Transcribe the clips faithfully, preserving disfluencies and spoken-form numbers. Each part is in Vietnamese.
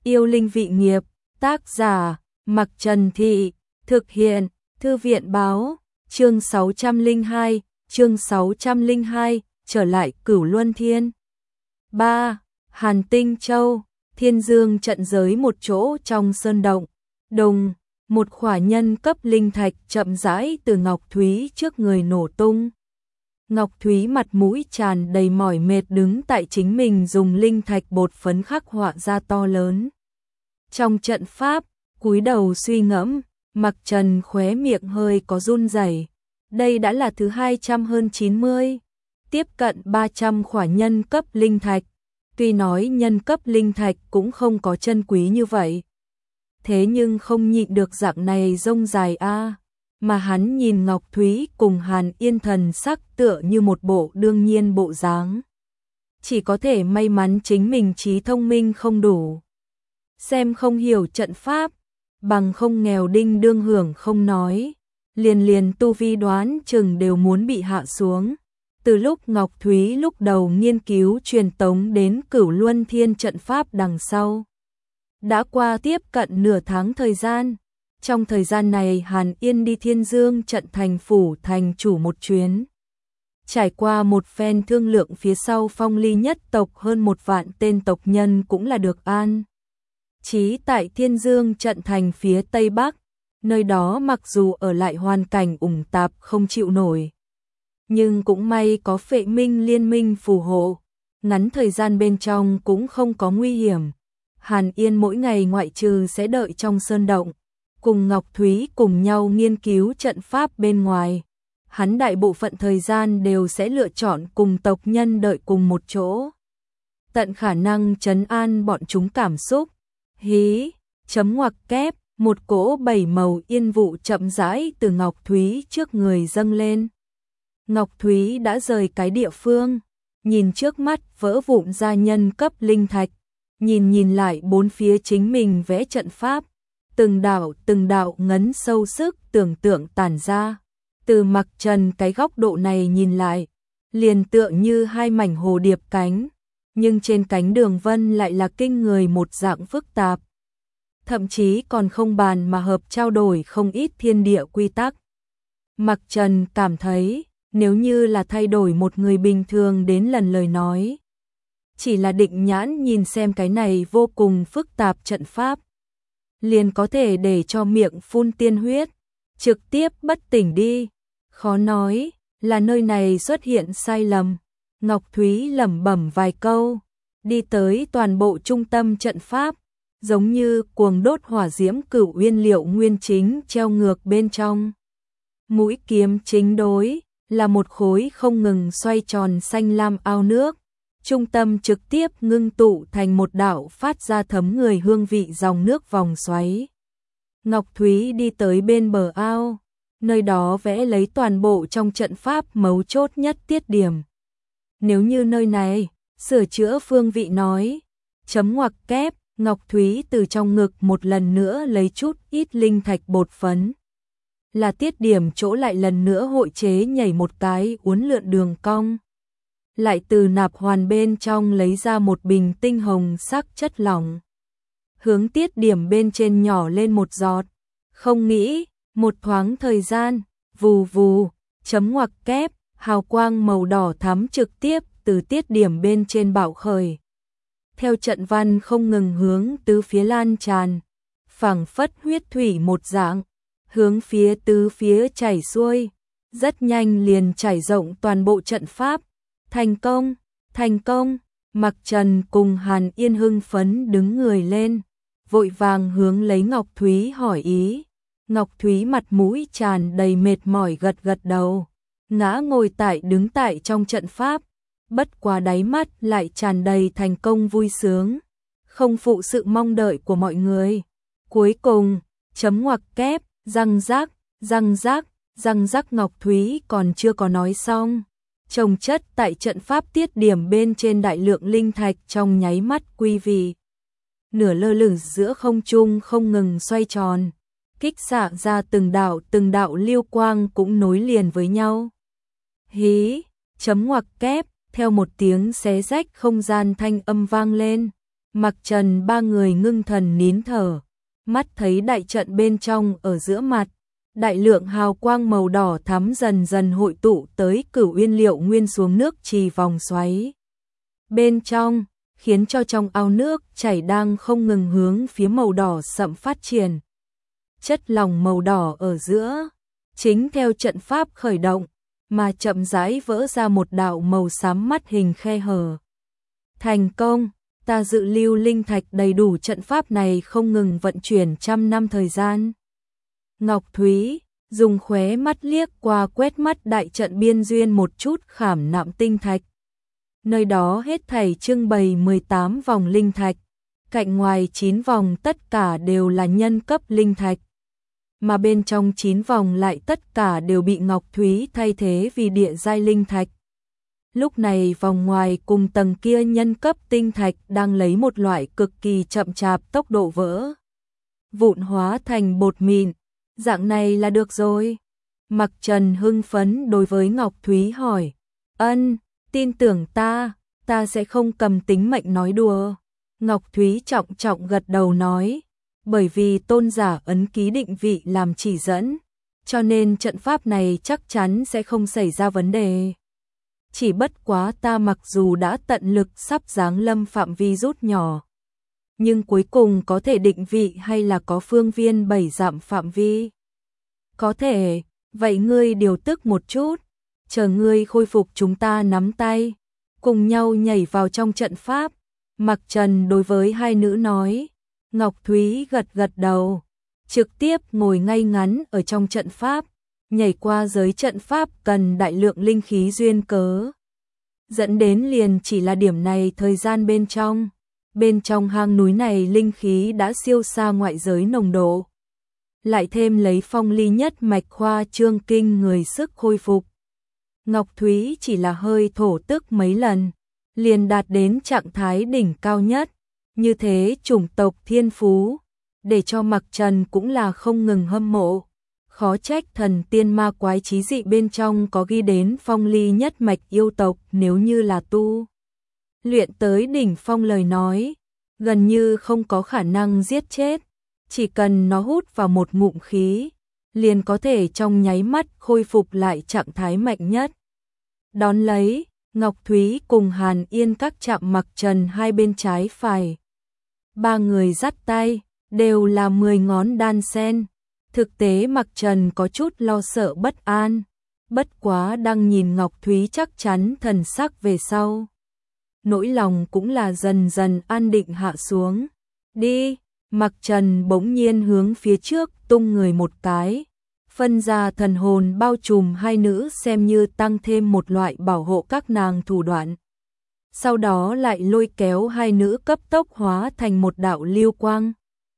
Yêu linh vị nghiệp, tác giả, Mặc Trần Thị, thực hiện, Thư viện báo, chương sáu trăm lẻ hai, chương sáu trăm lẻ hai, trở lại Cửu Luân Thiên. ba. Hàn Tinh Châu, Thiên Dương trận giới một chỗ trong sơn động, đùng, một khỏa nhân cấp linh thạch chậm rãi từ Ngọc Thúy trước người nổ tung. Ngọc Thúy mặt mũi tràn đầy mỏi mệt đứng tại chính mình dùng linh thạch bột phấn khắc họa ra to lớn. Trong trận pháp, cúi đầu suy ngẫm, Mặc Trần khóe miệng hơi có run rẩy. Đây đã là thứ hai trăm hơn chín mươi, tiếp cận ba trăm khỏa nhân cấp linh thạch. Tuy nói nhân cấp linh thạch cũng không có chân quý như vậy. Thế nhưng không nhịn được dạng này rông dài a. Mà hắn nhìn Ngọc Thúy cùng Hàn Yên thần sắc tựa như một bộ đương nhiên bộ dáng. Chỉ có thể may mắn chính mình trí thông minh không đủ. Xem không hiểu trận pháp, bằng không nghèo đinh đương hưởng không nói. Liền liền tu vi đoán chừng đều muốn bị hạ xuống. Từ lúc Ngọc Thúy lúc đầu nghiên cứu truyền tống đến Cửu Luân Thiên trận pháp đằng sau. Đã qua tiếp cận nửa tháng thời gian. Trong thời gian này Hàn Yên đi Thiên Dương trận thành phủ thành chủ một chuyến. Trải qua một phen thương lượng phía sau Phong Ly nhất tộc hơn một vạn tên tộc nhân cũng là được an chí tại Thiên Dương trận thành phía Tây Bắc. Nơi đó mặc dù ở lại hoàn cảnh ủng tạp không chịu nổi. Nhưng cũng may có Phệ Minh liên minh phù hộ. Ngắn thời gian bên trong cũng không có nguy hiểm. Hàn Yên mỗi ngày ngoại trừ sẽ đợi trong sơn động. Cùng Ngọc Thúy cùng nhau nghiên cứu trận pháp bên ngoài. Hắn đại bộ phận thời gian đều sẽ lựa chọn cùng tộc nhân đợi cùng một chỗ. Tận khả năng trấn an bọn chúng cảm xúc. Hí, chấm ngoặc kép, một cỗ bảy màu yên vụ chậm rãi từ Ngọc Thúy trước người dâng lên. Ngọc Thúy đã rời cái địa phương, nhìn trước mắt vỡ vụn ra nhân cấp linh thạch, nhìn nhìn lại bốn phía chính mình vẽ trận pháp. Từng đạo từng đạo ngấn sâu sức tưởng tượng tản ra. Từ Mặc Trần cái góc độ này nhìn lại, liền tựa như hai mảnh hồ điệp cánh, nhưng trên cánh đường vân lại là kinh người một dạng phức tạp. Thậm chí còn không bàn mà hợp trao đổi không ít thiên địa quy tắc. Mặc Trần cảm thấy, nếu như là thay đổi một người bình thường đến lần lời nói, chỉ là định nhãn nhìn xem cái này vô cùng phức tạp trận pháp, liền có thể để cho miệng phun tiên huyết, trực tiếp bất tỉnh đi. Khó nói, là nơi này xuất hiện sai lầm. Ngọc Thúy lẩm bẩm vài câu, đi tới toàn bộ trung tâm trận pháp, giống như cuồng đốt hỏa diễm cửu uyên liệu nguyên chính treo ngược bên trong. Mũi kiếm chính đối, là một khối không ngừng xoay tròn xanh lam ao nước. Trung tâm trực tiếp ngưng tụ thành một đạo phát ra thấm người hương vị dòng nước vòng xoáy. Ngọc Thúy đi tới bên bờ ao, nơi đó vẽ lấy toàn bộ trong trận pháp mấu chốt nhất tiết điểm. Nếu như nơi này, sửa chữa phương vị nói, chấm ngoặc kép, Ngọc Thúy từ trong ngực một lần nữa lấy chút ít linh thạch bột phấn. Là tiết điểm chỗ lại lần nữa hội chế nhảy một cái uốn lượn đường cong. Lại từ nạp hoàn bên trong lấy ra một bình tinh hồng sắc chất lỏng. Hướng tiết điểm bên trên nhỏ lên một giọt. Không nghĩ, một thoáng thời gian, vù vù, chấm ngoặc kép, hào quang màu đỏ thắm trực tiếp từ tiết điểm bên trên bạo khởi. Theo trận văn không ngừng hướng tứ phía lan tràn, phảng phất huyết thủy một dạng, hướng phía tứ phía chảy xuôi, rất nhanh liền trải rộng toàn bộ trận pháp. Thành công, thành công, Mặc Trần cùng Hàn Yên hưng phấn đứng người lên, vội vàng hướng lấy Ngọc Thúy hỏi ý. Ngọc Thúy mặt mũi tràn đầy mệt mỏi gật gật đầu, ngã ngồi tại đứng tại trong trận pháp, bất quá đáy mắt lại tràn đầy thành công vui sướng, không phụ sự mong đợi của mọi người. Cuối cùng, chấm ngoặc kép, răng rác, răng rác, răng rác Ngọc Thúy còn chưa có nói xong. Trồng chất tại trận pháp tiết điểm bên trên đại lượng linh thạch trong nháy mắt quy vị. Nửa lơ lửng giữa không trung không ngừng xoay tròn, kích xạ ra từng đạo từng đạo lưu quang cũng nối liền với nhau. Hí, chấm ngoặc kép, theo một tiếng xé rách không gian thanh âm vang lên, Mặc Trần ba người ngưng thần nín thở, mắt thấy đại trận bên trong ở giữa mặt, đại lượng hào quang màu đỏ thắm dần dần hội tụ tới Cửu Uyên Liệu Nguyên xuống nước trì vòng xoáy. Bên trong, khiến cho trong ao nước chảy đang không ngừng hướng phía màu đỏ sậm phát triển. Chất lỏng màu đỏ ở giữa, chính theo trận pháp khởi động, mà chậm rãi vỡ ra một đạo màu xám mắt hình khe hở. Thành công, ta dự lưu linh thạch đầy đủ trận pháp này không ngừng vận chuyển trăm năm thời gian. Ngọc Thúy dùng khóe mắt liếc qua quét mắt đại trận biên duyên một chút khảm nạm tinh thạch. Nơi đó hết thảy trưng bày mười tám vòng linh thạch, cạnh ngoài chín vòng tất cả đều là nhân cấp linh thạch, mà bên trong chín vòng lại tất cả đều bị Ngọc Thúy thay thế vì địa giai linh thạch. Lúc này vòng ngoài cùng tầng kia nhân cấp tinh thạch đang lấy một loại cực kỳ chậm chạp tốc độ vỡ vụn hóa thành bột mịn. Dạng này là được rồi. Mặc Trần hưng phấn đối với Ngọc Thúy hỏi. Ân, tin tưởng ta, ta sẽ không cầm tính mệnh nói đùa. Ngọc Thúy trọng trọng gật đầu nói. Bởi vì tôn giả ấn ký định vị làm chỉ dẫn, cho nên trận pháp này chắc chắn sẽ không xảy ra vấn đề. Chỉ bất quá ta mặc dù đã tận lực sắp giáng lâm phạm vi rút nhỏ, nhưng cuối cùng có thể định vị hay là có phương viên bảy dặm phạm vi? Có thể, vậy ngươi điều tức một chút, chờ ngươi khôi phục chúng ta nắm tay, cùng nhau nhảy vào trong trận pháp. Mặc Trần đối với hai nữ nói. Ngọc Thúy gật gật đầu, trực tiếp ngồi ngay ngắn ở trong trận pháp, nhảy qua giới trận pháp cần đại lượng linh khí duyên cớ. Dẫn đến liền chỉ là điểm này thời gian bên trong. Bên trong hang núi này linh khí đã siêu xa ngoại giới nồng độ. Lại thêm lấy phong ly nhất mạch khoa trương kinh người sức khôi phục. Ngọc Thúy chỉ là hơi thổ tức mấy lần, liền đạt đến trạng thái đỉnh cao nhất. Như thế chủng tộc thiên phú, để cho Mặc Trần cũng là không ngừng hâm mộ. Khó trách thần tiên ma quái trí dị bên trong có ghi đến phong ly nhất mạch yêu tộc, nếu như là tu luyện tới đỉnh phong lời nói, gần như không có khả năng giết chết. Chỉ cần nó hút vào một ngụm khí, liền có thể trong nháy mắt khôi phục lại trạng thái mạnh nhất. Đón lấy, Ngọc Thúy cùng Hàn Yên các chạm Mặc Trần hai bên trái phải. Ba người dắt tay, đều là mười ngón đan sen. Thực tế Mặc Trần có chút lo sợ bất an, bất quá đang nhìn Ngọc Thúy chắc chắn thần sắc về sau. Nỗi lòng cũng là dần dần an định hạ xuống. Đi, Mặc Trần bỗng nhiên hướng phía trước tung người một cái. Phân ra thần hồn bao trùm hai nữ xem như tăng thêm một loại bảo hộ các nàng thủ đoạn. Sau đó lại lôi kéo hai nữ cấp tốc hóa thành một đạo lưu quang.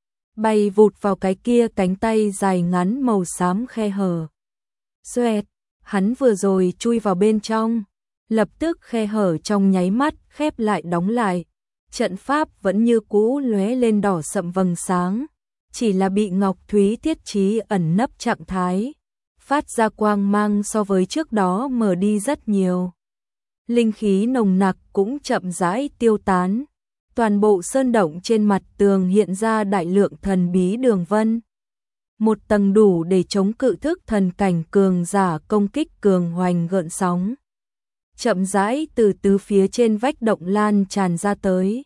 Bay vụt vào cái kia cánh tay dài ngắn màu xám khe hở. Xoẹt, hắn vừa rồi chui vào bên trong. Lập tức khe hở trong nháy mắt khép lại đóng lại. Trận pháp vẫn như cũ lóe lên đỏ sậm vầng sáng. Chỉ là bị Ngọc Thúy thiết trí ẩn nấp trạng thái. Phát ra quang mang so với trước đó mở đi rất nhiều. Linh khí nồng nặc cũng chậm rãi tiêu tán. Toàn bộ sơn động trên mặt tường hiện ra đại lượng thần bí đường vân. Một tầng đủ để chống cự thức thần cảnh cường giả công kích cường hoành gợn sóng. Chậm rãi từ tứ phía trên vách động lan tràn ra tới.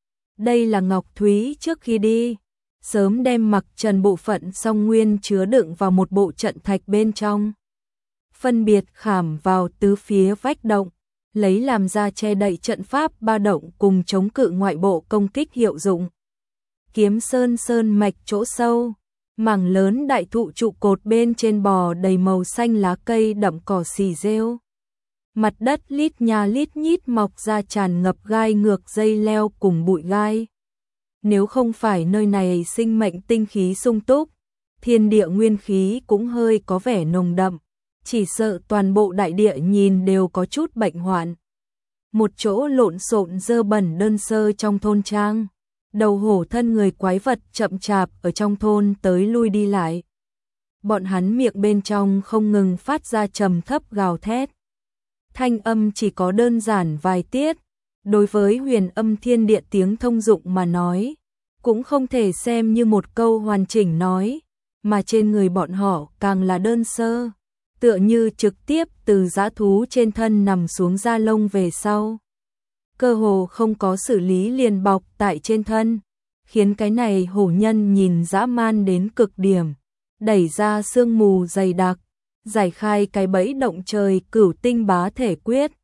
Đây là Ngọc Thúy trước khi đi, sớm đem Mặc Trần bộ phận song nguyên chứa đựng vào một bộ trận thạch bên trong. Phân biệt khảm vào tứ phía vách động, lấy làm ra che đậy trận pháp ba động cùng chống cự ngoại bộ công kích hiệu dụng. Kiếm sơn sơn mạch chỗ sâu, mảng lớn đại thụ trụ cột bên trên bò đầy màu xanh lá cây đậm cỏ xì rêu. Mặt đất lít nha lít nhít mọc ra tràn ngập gai ngược dây leo cùng bụi gai. Nếu không phải nơi này sinh mệnh tinh khí sung túc, thiên địa nguyên khí cũng hơi có vẻ nồng đậm, chỉ sợ toàn bộ đại địa nhìn đều có chút bệnh hoạn. Một chỗ lộn xộn dơ bẩn đơn sơ trong thôn trang, đầu hổ thân người quái vật chậm chạp ở trong thôn tới lui đi lại. Bọn hắn miệng bên trong không ngừng phát ra trầm thấp gào thét. Thanh âm chỉ có đơn giản vài tiết, đối với huyền âm thiên địa tiếng thông dụng mà nói, cũng không thể xem như một câu hoàn chỉnh nói, mà trên người bọn họ càng là đơn sơ, tựa như trực tiếp từ dã thú trên thân nằm xuống da lông về sau. Cơ hồ không có xử lý liền bọc tại trên thân, khiến cái này hổ nhân nhìn dã man đến cực điểm, đẩy ra sương mù dày đặc, giải khai cái bẫy động trời cửu tinh bá thể quyết,